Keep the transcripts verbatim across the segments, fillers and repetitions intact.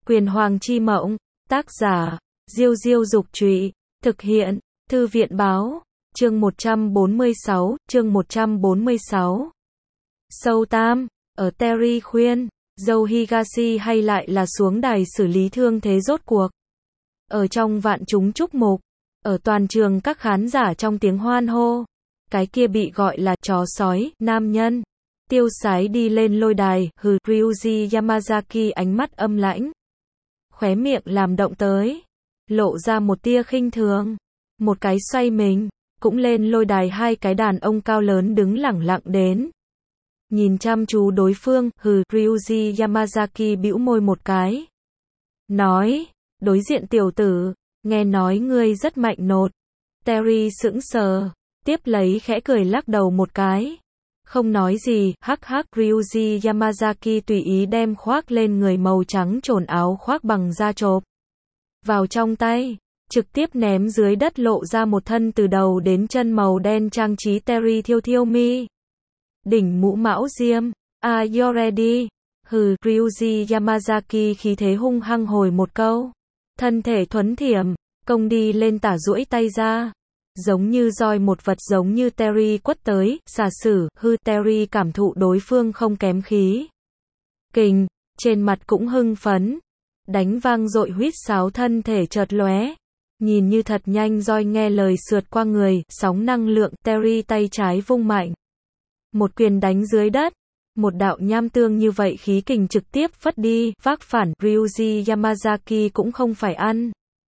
Quyền Hoàng chi mộng, tác giả, Diêu Diêu Dục Trụy, thực hiện, Thư viện Báo, chương một trăm bốn mươi sáu, chương một trăm bốn mươi sáu. Sâu Tam, ở Terry khuyên, dâu Higashi hay lại là xuống đài xử lý thương thế rốt cuộc. Ở trong vạn chúng chúc mục, ở toàn trường các khán giả trong tiếng hoan hô, cái kia bị gọi là chó sói, nam nhân, tiêu sái đi lên lôi đài, hừ, Ryuji Yamazaki ánh mắt âm lãnh, khóe miệng làm động tới, lộ ra một tia khinh thường, một cái xoay mình, cũng lên lôi đài hai cái đàn ông cao lớn đứng lẳng lặng đến. Nhìn chăm chú đối phương, hừ, Ryuji Yamazaki bĩu môi một cái. Nói, đối diện tiểu tử, nghe nói ngươi rất mạnh nột. Terry sững sờ, tiếp lấy khẽ cười lắc đầu một cái. Không nói gì, hắc hắc, Ryuji Yamazaki tùy ý đem khoác lên người màu trắng trồn áo khoác bằng da chộp vào trong tay, trực tiếp ném dưới đất, lộ ra một thân từ đầu đến chân màu đen trang trí Terry thiêu thiêu mi. Đỉnh mũ mão diêm, are you ready? Hừ, Ryuji Yamazaki khí thế hung hăng hồi một câu. Thân thể thuấn thiểm, công đi lên tả duỗi tay ra. Giống như roi một vật giống như Terry quất tới, xà sử, hư, Terry cảm thụ đối phương không kém khí kình, trên mặt cũng hưng phấn. Đánh vang dội huýt sáo, thân thể chợt lóe. Nhìn như thật nhanh roi nghe lời sượt qua người, sóng năng lượng, Terry tay trái vung mạnh. Một quyền đánh dưới đất, một đạo nham tương như vậy khí kình trực tiếp phất đi, vác phản, Ryuji Yamazaki cũng không phải ăn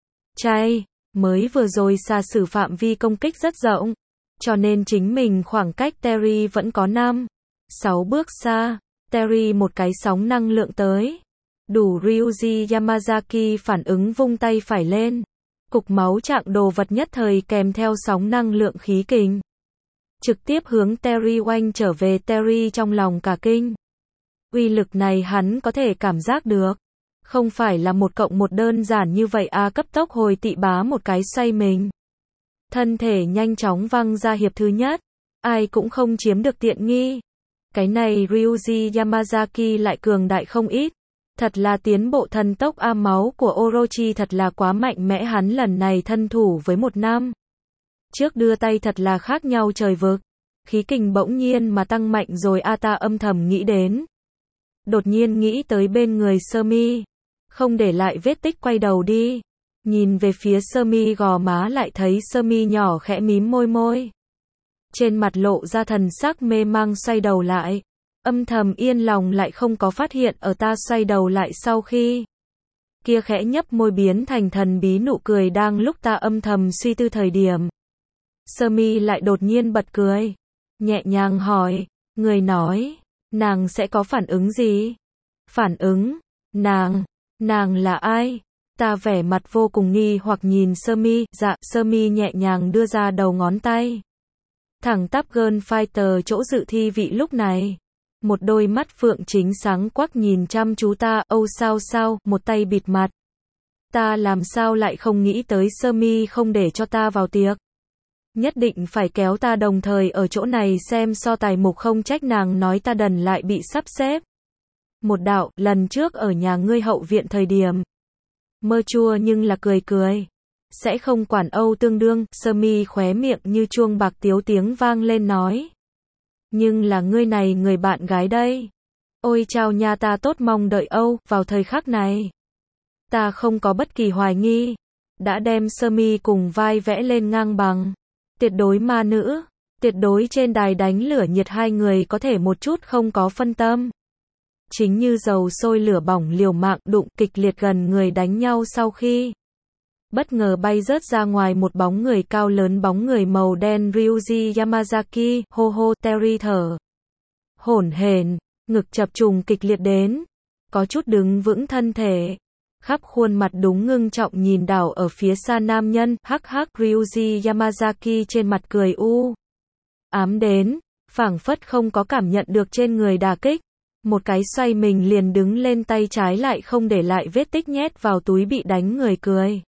chay, mới vừa rồi xà sử phạm vi công kích rất rộng, cho nên chính mình khoảng cách Terry vẫn có năm, sáu bước xa, Terry một cái sóng năng lượng tới, đủ Ryuji Yamazaki phản ứng vung tay phải lên, cục máu trạng đồ vật nhất thời kèm theo sóng năng lượng khí kình. Trực tiếp hướng Terry oanh trở về. Terry trong lòng cả kinh. Uy lực này hắn có thể cảm giác được. Không phải là một cộng một đơn giản như vậy à, cấp tốc hồi tị bá một cái xoay mình. Thân thể nhanh chóng văng ra hiệp thứ nhất. Ai cũng không chiếm được tiện nghi. Cái này Ryuji Yamazaki lại cường đại không ít. Thật là tiến bộ thần tốc a, máu của Orochi thật là quá mạnh mẽ, hắn lần này thân thủ với một năm trước đưa tay thật là khác nhau trời vực. Khí kình bỗng nhiên mà tăng mạnh rồi a, ta âm thầm nghĩ đến. Đột nhiên nghĩ tới bên người sơ mi. Không để lại vết tích, quay đầu đi. Nhìn về phía sơ mi gò má, lại thấy sơ mi nhỏ khẽ mím môi môi. Trên mặt lộ ra thần sắc mê mang, xoay đầu lại. Âm thầm yên lòng lại không có phát hiện ở ta xoay đầu lại sau khi kia khẽ nhấp môi biến thành thần bí nụ cười, đang lúc ta âm thầm suy tư thời điểm. Sơ mi lại đột nhiên bật cười, nhẹ nhàng hỏi, người nói, nàng sẽ có phản ứng gì? Phản ứng? Nàng? Nàng là ai? Ta vẻ mặt vô cùng nghi hoặc nhìn sơ mi, dạ, sơ mi nhẹ nhàng đưa ra đầu ngón tay. Thẳng tắp Girl Fighter chỗ dự thi vị lúc này. Một đôi mắt phượng chính sáng quắc nhìn chăm chú ta, âu sao sao, một tay bịt mặt. Ta làm sao lại không nghĩ tới sơ mi không để cho ta vào tiệc. Nhất định phải kéo ta đồng thời ở chỗ này xem so tài mục, không trách nàng nói ta đần lại bị sắp xếp. Một đạo, lần trước ở nhà ngươi hậu viện thời điểm. Mơ chua nhưng là cười cười. Sẽ không quản âu tương đương, sơ mi khóe miệng như chuông bạc tiếu tiếng vang lên nói. Nhưng là ngươi này người bạn gái đây. Ôi chao nha, ta tốt mong đợi âu, vào thời khắc này. Ta không có bất kỳ hoài nghi. Đã đem sơ mi cùng vai vẽ lên ngang bằng. Tuyệt đối ma nữ, tuyệt đối trên đài đánh lửa nhiệt, hai người có thể một chút không có phân tâm. Chính như dầu sôi lửa bỏng liều mạng đụng kịch liệt gần người đánh nhau, sau khi bất ngờ bay rớt ra ngoài một bóng người cao lớn, bóng người màu đen Ryuji Yamazaki, hô hô, Terry thở hổn hển, ngực chập trùng kịch liệt đến, có chút đứng vững thân thể. Khắp khuôn mặt đúng ngưng trọng nhìn đảo ở phía xa nam nhân, hắc hắc, Ryuji Yamazaki trên mặt cười u ám đến, phảng phất không có cảm nhận được trên người đả kích. Một cái xoay mình liền đứng lên, tay trái lại không để lại vết tích nhét vào túi bị đánh người cười.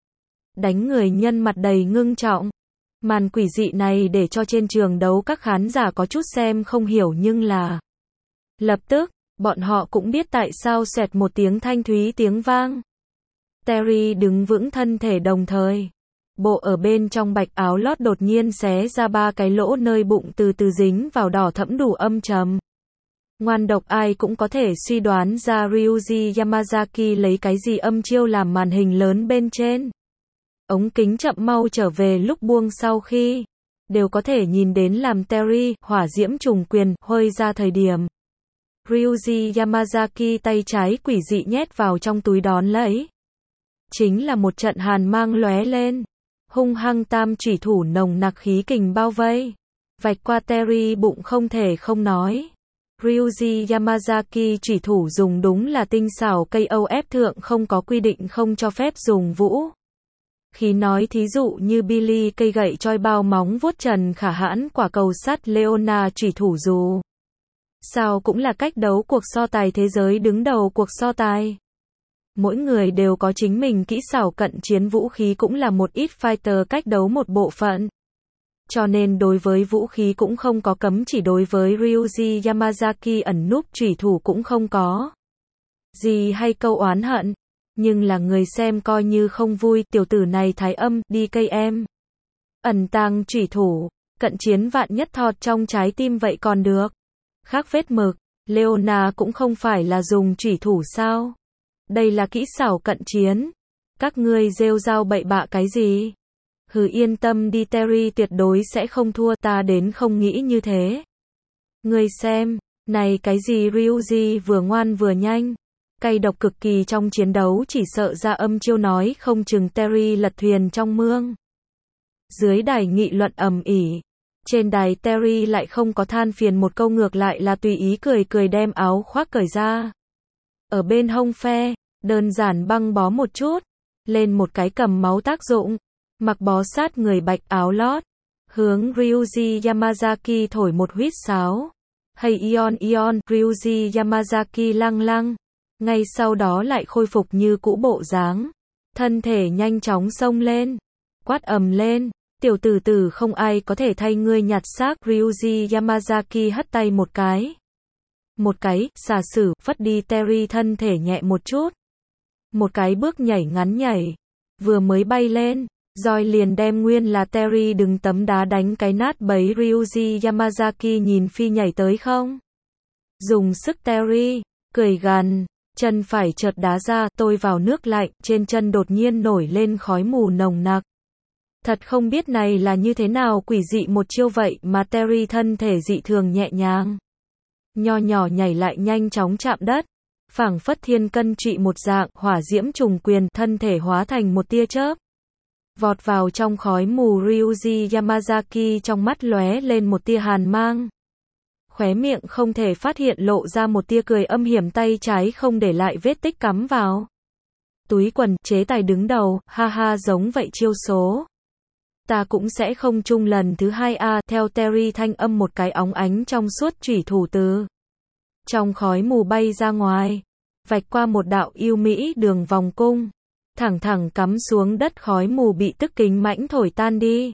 Đánh người nhân mặt đầy ngưng trọng. Màn quỷ dị này để cho trên trường đấu các khán giả có chút xem không hiểu, nhưng là lập tức, Bọn họ cũng biết tại sao xoẹt một tiếng thanh thúy tiếng vang. Terry đứng vững thân thể đồng thời. Bộ ở bên trong bạch áo lót đột nhiên xé ra ba cái lỗ nơi bụng từ từ dính vào đỏ thẫm đủ âm trầm. Ngoan độc ai cũng có thể suy đoán ra Ryuji Yamazaki lấy cái gì âm chiêu làm màn hình lớn bên trên. Ống kính chậm mau trở về lúc buông sau khi đều có thể nhìn đến làm Terry, hỏa diễm trùng quyền, hơi ra thời điểm. Ryuji Yamazaki tay trái quỷ dị nhét vào trong túi đón lấy. Chính là một trận hàn mang lóe lên. Hung hăng tam chủy thủ nồng nặc khí kình bao vây. Vạch qua Terry bụng không thể không nói. Ryuji Yamazaki chủy thủ dùng đúng là tinh xảo cây âu ép thượng không có quy định không cho phép dùng vũ. Khi nói thí dụ như Billy cây gậy choi bao móng vuốt trần khả hãn quả cầu sắt Leona chủy thủ dù. Sao cũng là cách đấu cuộc so tài thế giới đứng đầu cuộc so tài. Mỗi người đều có chính mình kỹ xảo cận chiến vũ khí cũng là một ít fighter cách đấu một bộ phận. Cho nên đối với vũ khí cũng không có cấm chỉ đối với Ryuji Yamazaki ẩn núp chủy thủ cũng không có. Gì hay câu oán hận. Nhưng là người xem coi như không vui, tiểu tử này thái âm, đi cây em. Ẩn tàng chủy thủ, cận chiến vạn nhất thọt trong trái tim vậy còn được. Khác vết mực, Leona cũng không phải là dùng chủy thủ sao. Đây là kỹ xảo cận chiến. Các ngươi rêu rao bậy bạ cái gì? Hừ yên tâm đi Terry tuyệt đối sẽ không thua ta đến không nghĩ như thế. Ngươi xem, này cái gì Ryuji vừa ngoan vừa nhanh. Cay độc cực kỳ trong chiến đấu chỉ sợ ra âm chiêu nói không chừng Terry lật thuyền trong mương. Dưới đài nghị luận ầm ĩ. Trên đài Terry lại không có than phiền một câu ngược lại là tùy ý cười cười đem áo khoác cởi ra. Ở bên hông phe, đơn giản băng bó một chút. Lên một cái cầm máu tác dụng. Mặc bó sát người bạch áo lót. Hướng Ryuji Yamazaki thổi một huýt sáo. Hey Ion Ion, Ryuji Yamazaki lăng lăng. Ngay sau đó lại khôi phục như cũ bộ dáng. Thân thể nhanh chóng xông lên. Quát ầm lên. Tiểu tử tử không ai có thể thay ngươi nhặt xác. Ryuji Yamazaki hất tay một cái. Một cái, xà sử, phất đi Terry thân thể nhẹ một chút. Một cái bước nhảy ngắn nhảy. Vừa mới bay lên. Roi liền đem nguyên là Terry đừng tấm đá đánh cái nát bấy Ryuji Yamazaki nhìn phi nhảy tới không. Dùng sức Terry. Cười gằn. Chân phải chợt đá ra, tôi vào nước lạnh, trên chân đột nhiên nổi lên khói mù nồng nặc. Thật không biết này là như thế nào quỷ dị một chiêu vậy mà Terry thân thể dị thường nhẹ nhàng. Nho nhỏ nhảy lại nhanh chóng chạm đất. Phảng phất thiên cân trị một dạng, hỏa diễm trùng quyền, thân thể hóa thành một tia chớp. Vọt vào trong khói mù Ryuji Yamazaki trong mắt lóe lên một tia hàn mang. Khóe miệng không thể phát hiện lộ ra một tia cười âm hiểm tay trái không để lại vết tích cắm vào. Túi quần, chế tài đứng đầu, ha ha giống vậy chiêu số. Ta cũng sẽ không chung lần thứ hai a theo Terry thanh âm một cái óng ánh trong suốt chủy thủ từ. Trong khói mù bay ra ngoài. Vạch qua một đạo yêu mỹ đường vòng cung. Thẳng thẳng cắm xuống đất khói mù bị tức kính mãnh thổi tan đi.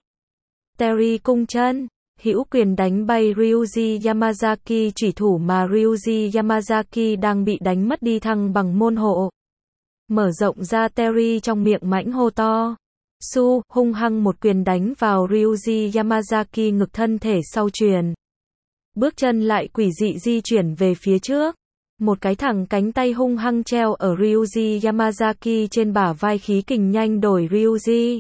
Terry cung chân. Hữu quyền đánh bay Ryuji Yamazaki chủy thủ mà Ryuji Yamazaki đang bị đánh mất đi thăng bằng môn hộ. Mở rộng ra Terry trong miệng mãnh hô to. Su, hung hăng một quyền đánh vào Ryuji Yamazaki ngực thân thể sau truyền. Bước chân lại quỷ dị di chuyển về phía trước. Một cái thẳng cánh tay hung hăng treo ở Ryuji Yamazaki trên bả vai khí kình nhanh đổi Ryuji.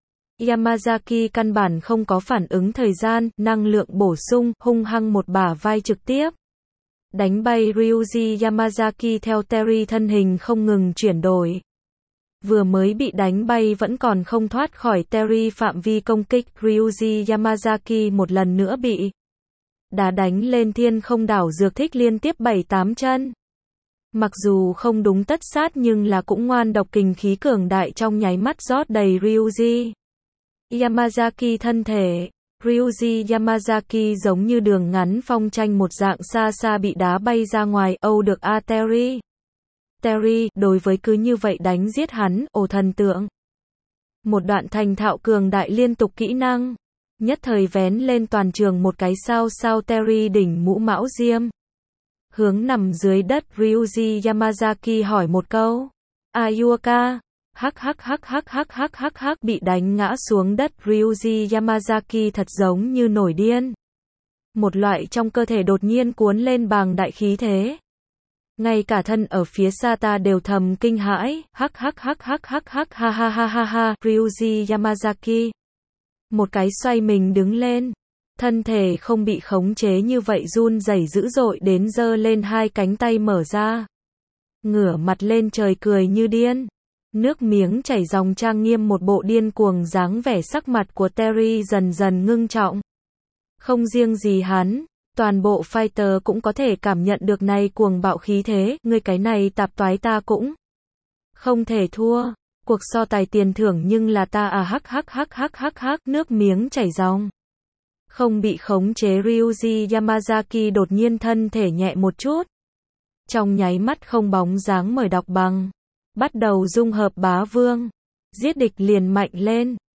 Yamazaki căn bản không có phản ứng thời gian, năng lượng bổ sung, hung hăng một bả vai trực tiếp. Đánh bay Ryuji Yamazaki theo Terry thân hình không ngừng chuyển đổi. Vừa mới bị đánh bay vẫn còn không thoát khỏi Terry phạm vi công kích, Ryuji Yamazaki một lần nữa bị đá đánh lên thiên không đảo dược thích liên tiếp bảy tám chân. Mặc dù không đúng tất sát nhưng là cũng ngoan độc kình khí cường đại trong nháy mắt rót đầy Ryuji Yamazaki thân thể. Ryuji Yamazaki giống như đường ngắn phong tranh một dạng xa xa bị đá bay ra ngoài, âu được a Terry. Terry, đối với cứ như vậy đánh giết hắn, ồ thần tượng. Một đoạn thành thạo cường đại liên tục kỹ năng. Nhất thời vén lên toàn trường một cái sao sao Terry đỉnh mũ mão diêm. hướng nằm dưới đất Ryuji Yamazaki hỏi một câu. Ayuka, hắc hắc hắc hắc hắc hắc hắc hắc bị đánh ngã xuống đất Ryuji Yamazaki thật giống như nổi điên. Một loại trong cơ thể đột nhiên cuốn lên bàng đại khí thế. Ngay cả thân ở phía xa ta đều thầm kinh hãi, hắc hắc hắc hắc hắc hắc ha ha ha ha ha, Ryuji Yamazaki. Một cái xoay mình đứng lên. Thân thể không bị khống chế như vậy run rẩy dữ dội đến giơ lên hai cánh tay mở ra. Ngửa mặt lên trời cười như điên. Nước miếng chảy ròng trang nghiêm một bộ điên cuồng dáng vẻ sắc mặt của Terry dần dần ngưng trọng. Không riêng gì hắn, toàn bộ fighter cũng có thể cảm nhận được này cuồng bạo khí thế, ngươi cái này tạp toái ta cũng không thể thua. Cuộc so tài tiền thưởng nhưng là ta à hắc hắc hắc hắc hắc hắc, nước miếng chảy ròng. Không bị khống chế Ryuji Yamazaki đột nhiên thân thể nhẹ một chút. Trong nháy mắt không bóng dáng mời đọc bằng. Bắt đầu dung hợp bá vương. Giết địch liền mạnh lên.